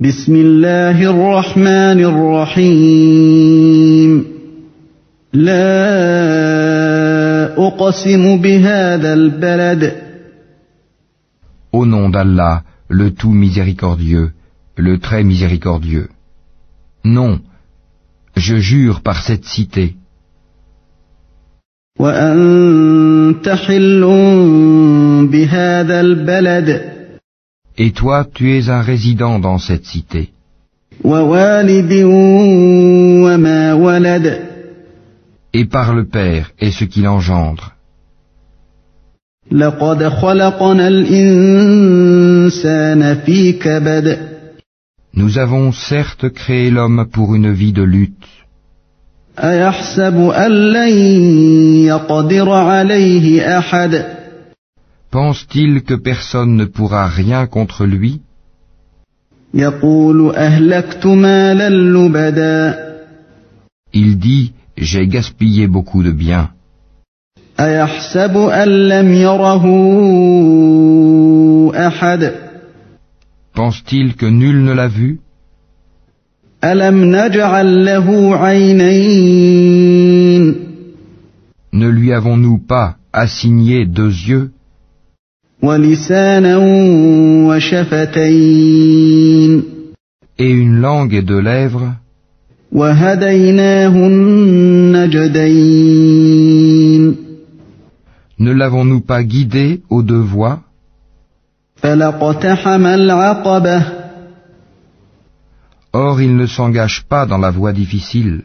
بسم الله الرحمن الرحيم لا أقسم بهذا البلد Au nom d'Allah, le tout miséricordieux, le très miséricordieux. Non, je jure par cette cité. وأنت حل بهذا البلد Et toi, tu es un résident dans cette cité. ووالد وما ولد Et par le Père et ce qu'il engendre. لقد خلقنا الإنسان في كبد Nous avons certes créé l'homme pour une vie de lutte. أيحسب أن لن يقدر عليه أحد Pense-t-il que personne ne pourra rien contre lui? يقول أهلكت مالا لبدا Il dit, j'ai gaspillé beaucoup de biens. أيحسب أن لم يره أحد Pense-t-il que nul ne l'a vu? ألم نجعل له عينين Ne lui avons-nous pas assigné 2 yeux ولسانا وشفتين et une langue et 2 lèvres? وهديناه النجدين Ne l'avons-nous pas guidé aux 2 voies? فلاقتحم العقبة Or il ne s'engage pas dans la voie difficile.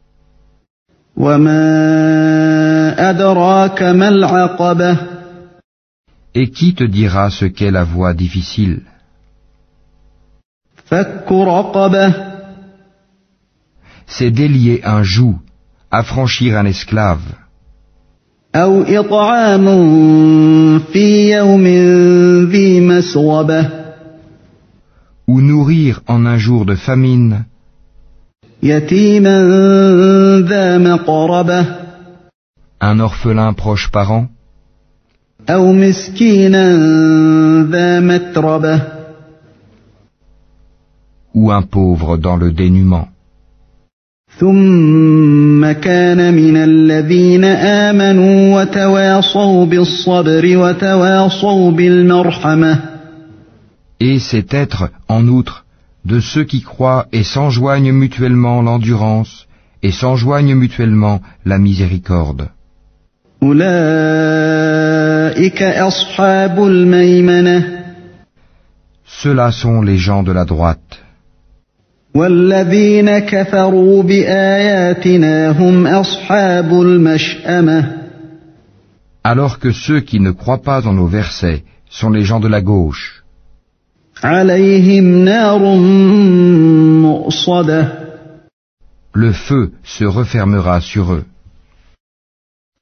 وما أدراك ما العقبة Et qui te dira ce qu'est la voie difficile? فك رقبة C'est délier un joug, affranchir un esclave, أو إطعام في يوم ذي مسغبة ou nourrir en un jour de famine يتيما ذا مقربة un orphelin proche parent, أو مسكينا ذا متربة ou un pauvre dans le dénuement. ثم كان من الذين آمنوا وتواصوا بالصبر وتواصوا بالمرحمة Et c'est être, en outre, de ceux qui croient et s'enjoignent mutuellement l'endurance et s'enjoignent mutuellement la miséricorde. أولئك أصحاب الميمنة Ceux-là sont les gens de la droite. والذين كفروا بآياتنا هم أصحاب المشأمة Alors que ceux qui ne croient pas en nos versets sont les gens de la gauche. عليهم نار مؤصدة Le feu se refermera sur eux.